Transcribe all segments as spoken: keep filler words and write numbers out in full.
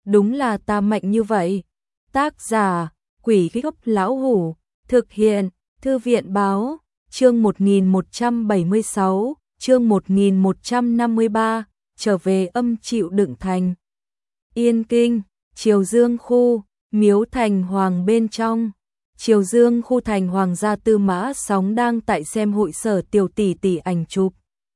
đúng là ta mạnh như vậy. Tác giả, Quỷ Gốc Lão Hủ, thực hiện, Thư viện Báo, chương một nghìn một trăm bảy mươi sáu, chương một nghìn một trăm năm mươi ba, trở về âm chịu đựng thành. Yên Kinh, Triều Dương khu, miếu thành hoàng bên trong. Triều Dương khu thành hoàng gia Tư Mã Sóng đang tại xem hội sở tiểu tỷ tỷ ảnh chụp.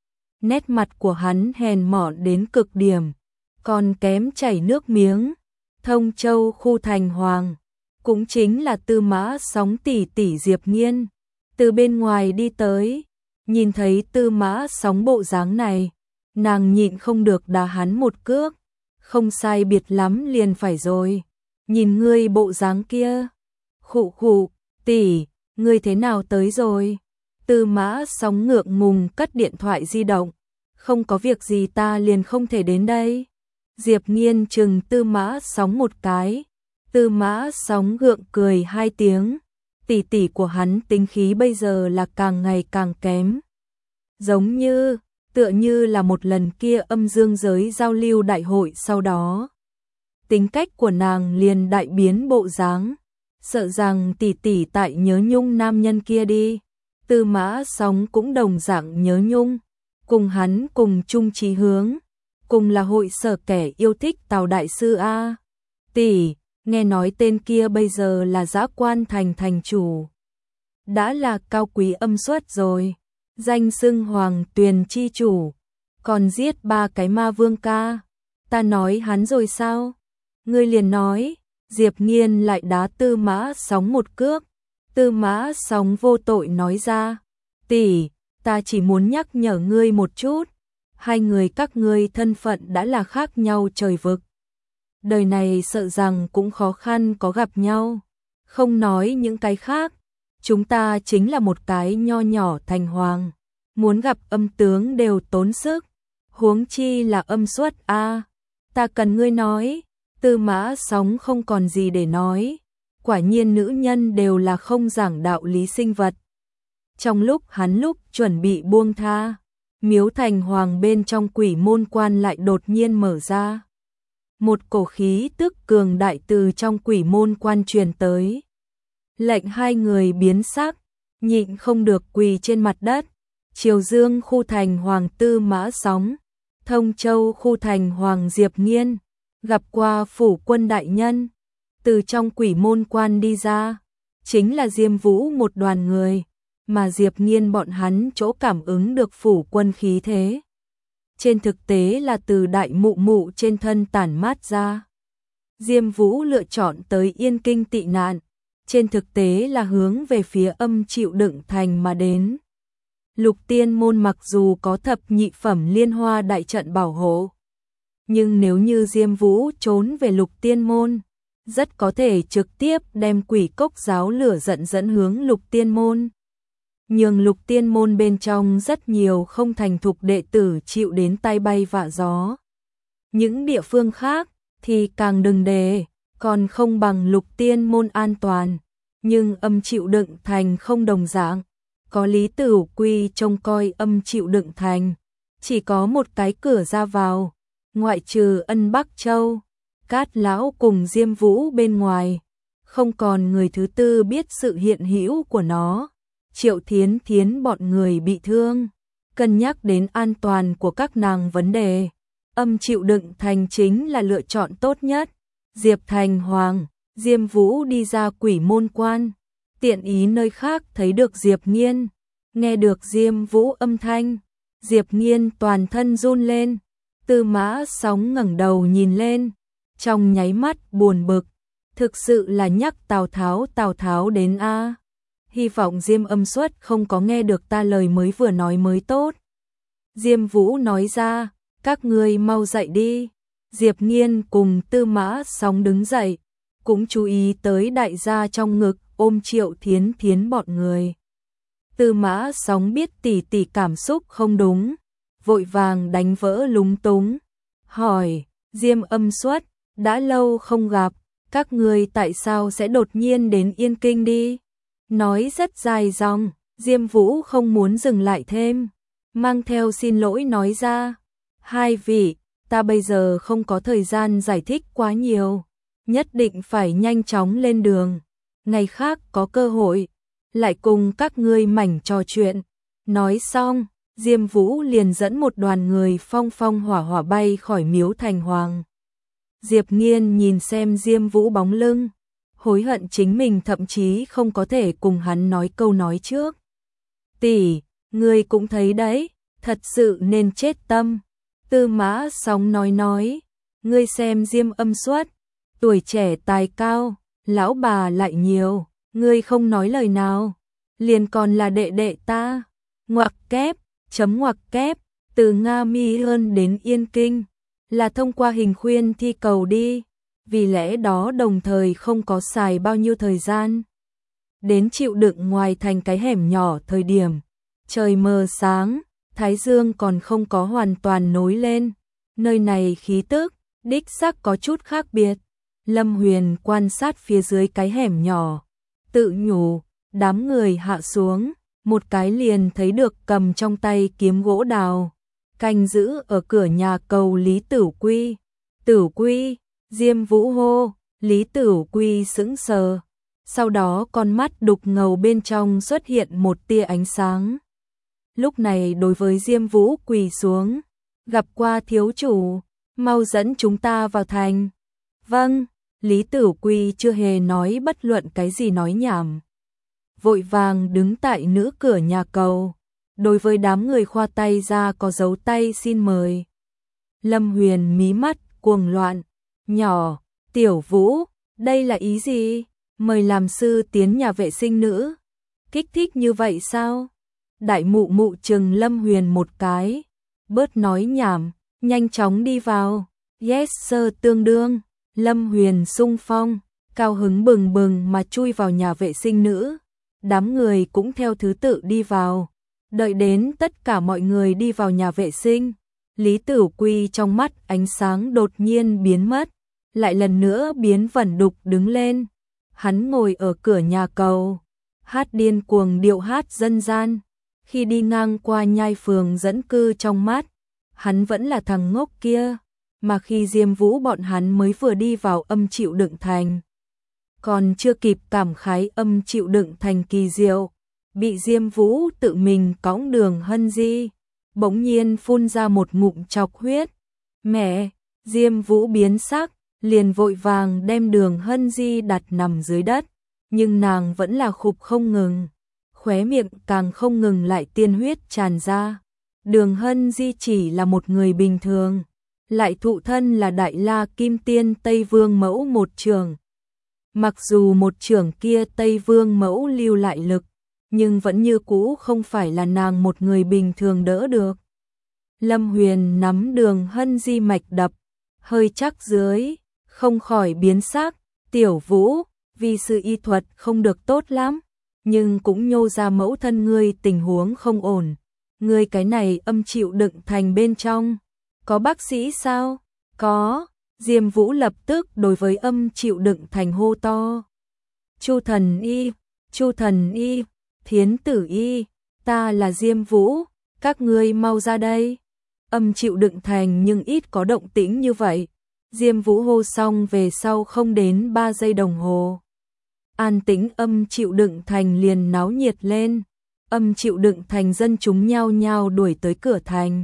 Nét mặt của hắn hèn mọn đến cực điểm, còn kém chảy nước miếng. Thông Châu khu thành hoàng, cũng chính là Tư Mã Sóng tỷ tỷ Diệp Nghiên, từ bên ngoài đi tới, nhìn thấy Tư Mã Sóng bộ dáng này, nàng nhịn không được đá hắn một cước, không sai biệt lắm liền phải rồi, nhìn ngươi bộ dáng kia. Khụ khụ, tỷ, ngươi thế nào tới rồi? Tư Mã Sóng ngượng ngùng cất điện thoại di động, không có việc gì ta liền không thể đến đây. Diệp Nghiên chừng Tư Mã Sóng một cái, Tư Mã Sóng gượng cười hai tiếng, tỷ tỷ của hắn tính khí bây giờ là càng ngày càng kém. Giống như, tựa như là một lần kia âm dương giới giao lưu đại hội sau đó. Tính cách của nàng liền đại biến bộ dáng, sợ rằng tỷ tỷ tại nhớ nhung nam nhân kia đi. Tư Mã Sóng cũng đồng dạng nhớ nhung, cùng hắn cùng chung chí hướng, cùng là hội sở kẻ yêu thích Tào đại sư a. Tỷ, nghe nói tên kia bây giờ là Dã Quan thành thành chủ, đã là cao quý âm xuất rồi, danh xưng Hoàng Tuyền chi chủ, còn giết ba cái ma vương ca. Ta nói hắn rồi sao? Ngươi liền nói. Diệp Nghiên lại đá Tư Mã Sóng một cước. Tư Mã Sóng vô tội nói ra, tỷ, ta chỉ muốn nhắc nhở ngươi một chút, hai người các ngươi thân phận đã là khác nhau trời vực. Đời này sợ rằng cũng khó khăn có gặp nhau, không nói những cái khác, chúng ta chính là một cái nho nhỏ thành hoàng, muốn gặp âm tướng đều tốn sức, huống chi là âm xuất a. Ta cần ngươi nói. Tư Mã Sóng không còn gì để nói, quả nhiên nữ nhân đều là không giảng đạo lý sinh vật. Trong lúc hắn lúc chuẩn bị buông tha, miếu thành hoàng bên trong quỷ môn quan lại đột nhiên mở ra. Một cổ khí tức cường đại từ trong quỷ môn quan truyền tới, lệnh hai người biến sắc, nhịn không được quỳ trên mặt đất. Triều Dương khu thành hoàng Tư Mã Sóng, Thông Châu khu thành hoàng Diệp Nghiên gặp qua phủ quân đại nhân, từ trong quỷ môn quan đi ra, chính là Diêm Vũ một đoàn người, mà Diệp Nghiên bọn hắn chỗ cảm ứng được phủ quân khí thế. Trên thực tế là từ đại mụ mụ trên thân tản mát ra. Diêm Vũ lựa chọn tới Yên Kinh tị nạn, trên thực tế là hướng về phía âm chịu đựng thành mà đến. Lục Tiên môn mặc dù có thập nhị phẩm liên hoa đại trận bảo hộ, nhưng nếu như Diêm Vũ trốn về Lục Tiên môn, rất có thể trực tiếp đem quỷ cốc giáo lửa giận dẫn hướng Lục Tiên môn. Nhưng Lục Tiên môn bên trong rất nhiều không thành thục đệ tử chịu đến tai bay vạ gió. Những địa phương khác thì càng đừng đề, còn không bằng Lục Tiên môn an toàn. Nhưng âm chịu đựng thành không đồng dạng, có Lý Tử Quy trông coi âm chịu đựng thành, chỉ có một cái cửa ra vào. Ngoại trừ Ân Bắc Châu, Cát Lão cùng Diêm Vũ bên ngoài, không còn người thứ tư biết sự hiện hữu của nó. Triệu Thiến Thiến bọn người bị thương, cân nhắc đến an toàn của các nàng vấn đề, âm chịu đựng thành chính là lựa chọn tốt nhất. Diệp Thành Hoàng, Diêm Vũ đi ra quỷ môn quan, tiện ý nơi khác thấy được Diệp Nghiên, nghe được Diêm Vũ âm thanh, Diệp Nghiên toàn thân run lên. Tư Mã Sóng ngẩng đầu nhìn lên, trong nháy mắt buồn bực, thực sự là nhắc Tào Tháo Tào Tháo đến a. Hy vọng Diêm âm xuất không có nghe được ta lời mới vừa nói mới tốt. Diêm Vũ nói ra, các ngươi mau dậy đi. Diệp Nghiên cùng Tư Mã Sóng đứng dậy, cũng chú ý tới đại gia trong ngực ôm Triệu Thiến Thiến bọn người. Tư Mã Sóng biết tỷ tỷ cảm xúc không đúng, vội vàng đánh vỡ lúng túng, hỏi, Diêm âm xuất, đã lâu không gặp, các ngươi tại sao sẽ đột nhiên đến Yên Kinh đi? Nói rất dài dòng, Diêm Vũ không muốn dừng lại thêm, mang theo xin lỗi nói ra, hai vị, ta bây giờ không có thời gian giải thích quá nhiều, nhất định phải nhanh chóng lên đường, ngày khác có cơ hội, lại cùng các ngươi mảnh trò chuyện. Nói xong, Diêm Vũ liền dẫn một đoàn người phong phong hỏa hỏa bay khỏi miếu thành hoàng. Diệp Nghiên nhìn xem Diêm Vũ bóng lưng, hối hận chính mình thậm chí không có thể cùng hắn nói câu nói trước. Tỷ, ngươi cũng thấy đấy, thật sự nên chết tâm. Tư Mã Sóng nói nói, ngươi xem Diêm Âm Xuất, tuổi trẻ tài cao, lão bà lại nhiều, ngươi không nói lời nào, liền còn là đệ đệ ta. Ngoặc kép, chấm ngoặc kép, từ Nga Mi Hơn đến Yên Kinh, là thông qua hình khuyên thi cầu đi, vì lẽ đó đồng thời không có xài bao nhiêu thời gian. Đến chịu đựng ngoài thành cái hẻm nhỏ thời điểm, trời mờ sáng, thái dương còn không có hoàn toàn nối lên, nơi này khí tức, đích xác có chút khác biệt. Lâm Huyền quan sát phía dưới cái hẻm nhỏ, tự nhủ, đám người hạ xuống, một cái liền thấy được cầm trong tay kiếm gỗ đào, canh giữ ở cửa nhà cầu Lý Tửu Quy. Tửu Quy, Diêm Vũ hô, Lý Tửu Quy sững sờ, sau đó con mắt đục ngầu bên trong xuất hiện một tia ánh sáng. Lúc này đối với Diêm Vũ quỳ xuống, gặp qua thiếu chủ, mau dẫn chúng ta vào thành. Vâng, Lý Tửu Quy chưa hề nói bất luận cái gì nói nhảm, vội vàng đứng tại nữ cửa nhà cầu, đối với đám người khoa tay ra có dấu tay xin mời. Lâm Huyền mí mắt cuồng loạn, nhỏ, Tiểu Vũ, đây là ý gì? Mời làm sư tiến nhà vệ sinh nữ, kích thích như vậy sao? Đại mụ mụ trừng Lâm Huyền một cái, bớt nói nhảm, nhanh chóng đi vào. Yes sir, tương đương. Lâm Huyền sung phong, cao hứng bừng bừng mà chui vào nhà vệ sinh nữ. Đám người cũng theo thứ tự đi vào. Đợi đến tất cả mọi người đi vào nhà vệ sinh, Lý Tửu Quy trong mắt ánh sáng đột nhiên biến mất, lại lần nữa biến vẩn đục đứng lên. Hắn ngồi ở cửa nhà cầu, hát điên cuồng điệu hát dân gian. Khi đi ngang qua nhai phường dẫn cư trong mắt, hắn vẫn là thằng ngốc kia, mà khi Diêm Vũ bọn hắn mới vừa đi vào âm chịu đựng thành, còn chưa kịp cảm khái âm chịu đựng thành kỳ diệu, bị Diêm Vũ tự mình cõng Đường Hân Di, bỗng nhiên phun ra một ngụm chọc huyết. Mẹ, Diêm Vũ biến sắc, liền vội vàng đem Đường Hân Di đặt nằm dưới đất, nhưng nàng vẫn là khục không ngừng, khóe miệng càng không ngừng lại tiên huyết tràn ra. Đường Hân Di chỉ là một người bình thường, lại thụ thân là Đại La Kim Tiên Tây Vương Mẫu một trường. Mặc dù một trường kia Tây Vương Mẫu lưu lại lực, nhưng vẫn như cũ không phải là nàng một người bình thường đỡ được. Lâm Huyền nắm Đường Hân Di mạch đập, hơi chắc dưới, không khỏi biến sắc. Tiểu Vũ, vì sự y thuật không được tốt lắm, nhưng cũng nhô ra mẫu thân ngươi tình huống không ổn. Ngươi cái này âm chịu đựng thành bên trong, có bác sĩ sao? Có. Diêm Vũ lập tức đối với âm chịu đựng thành hô to. Chu thần y, Chu thần y, Thiến tử y, ta là Diêm Vũ, các ngươi mau ra đây. Âm chịu đựng thành nhưng ít có động tĩnh như vậy. Diêm Vũ hô xong về sau không đến ba giây đồng hồ, an tĩnh âm chịu đựng thành liền náo nhiệt lên. Âm chịu đựng thành dân chúng nhao nhao đuổi tới cửa thành.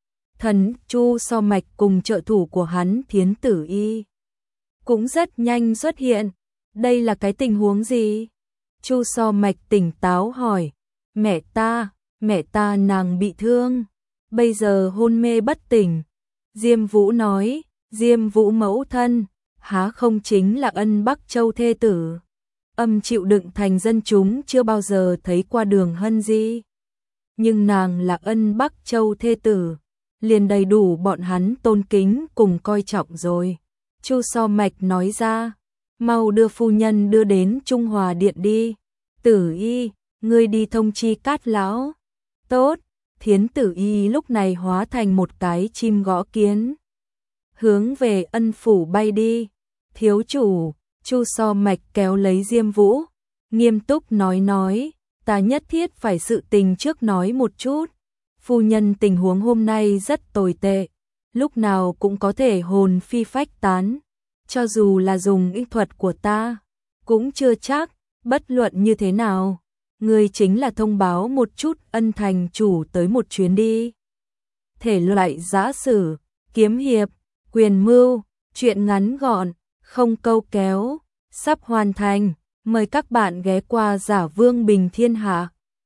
Thần Chu So Mạch cùng trợ thủ của hắn Thiến Tử Y cũng rất nhanh xuất hiện. Đây là cái tình huống gì? Chu So Mạch tỉnh táo hỏi. Mẹ ta, mẹ ta nàng bị thương, bây giờ hôn mê bất tỉnh. Diêm Vũ nói. Diêm Vũ mẫu thân, há không chính là Ân Bắc Châu thê tử? Âm chịu đựng thành dân chúng chưa bao giờ thấy qua Đường Hân Di, nhưng nàng là Ân Bắc Châu thê tử, liền đầy đủ bọn hắn tôn kính cùng coi trọng rồi. Chu So Mạch nói ra, mau đưa phu nhân đưa đến Trung Hòa Điện đi. Tử Y, ngươi đi thông chi Cát lão. Tốt. Thiến Tử Y lúc này hóa thành một cái chim gõ kiến, hướng về Ân phủ bay đi. Thiếu chủ, Chu So Mạch kéo lấy Diêm Vũ, nghiêm túc nói nói, ta nhất thiết phải sự tình trước nói một chút. Phu nhân tình huống hôm nay rất tồi tệ, lúc nào cũng có thể hồn phi phách tán. Cho dù là dùng y thuật của ta, cũng chưa chắc, bất luận như thế nào. Ngươi chính là thông báo một chút ân thành chủ tới một chuyến đi. Thể loại giã sử, kiếm hiệp, quyền mưu, truyện ngắn gọn, không câu kéo, sắp hoàn thành. Mời các bạn ghé qua Giả Vương Bình Thiên Hạ.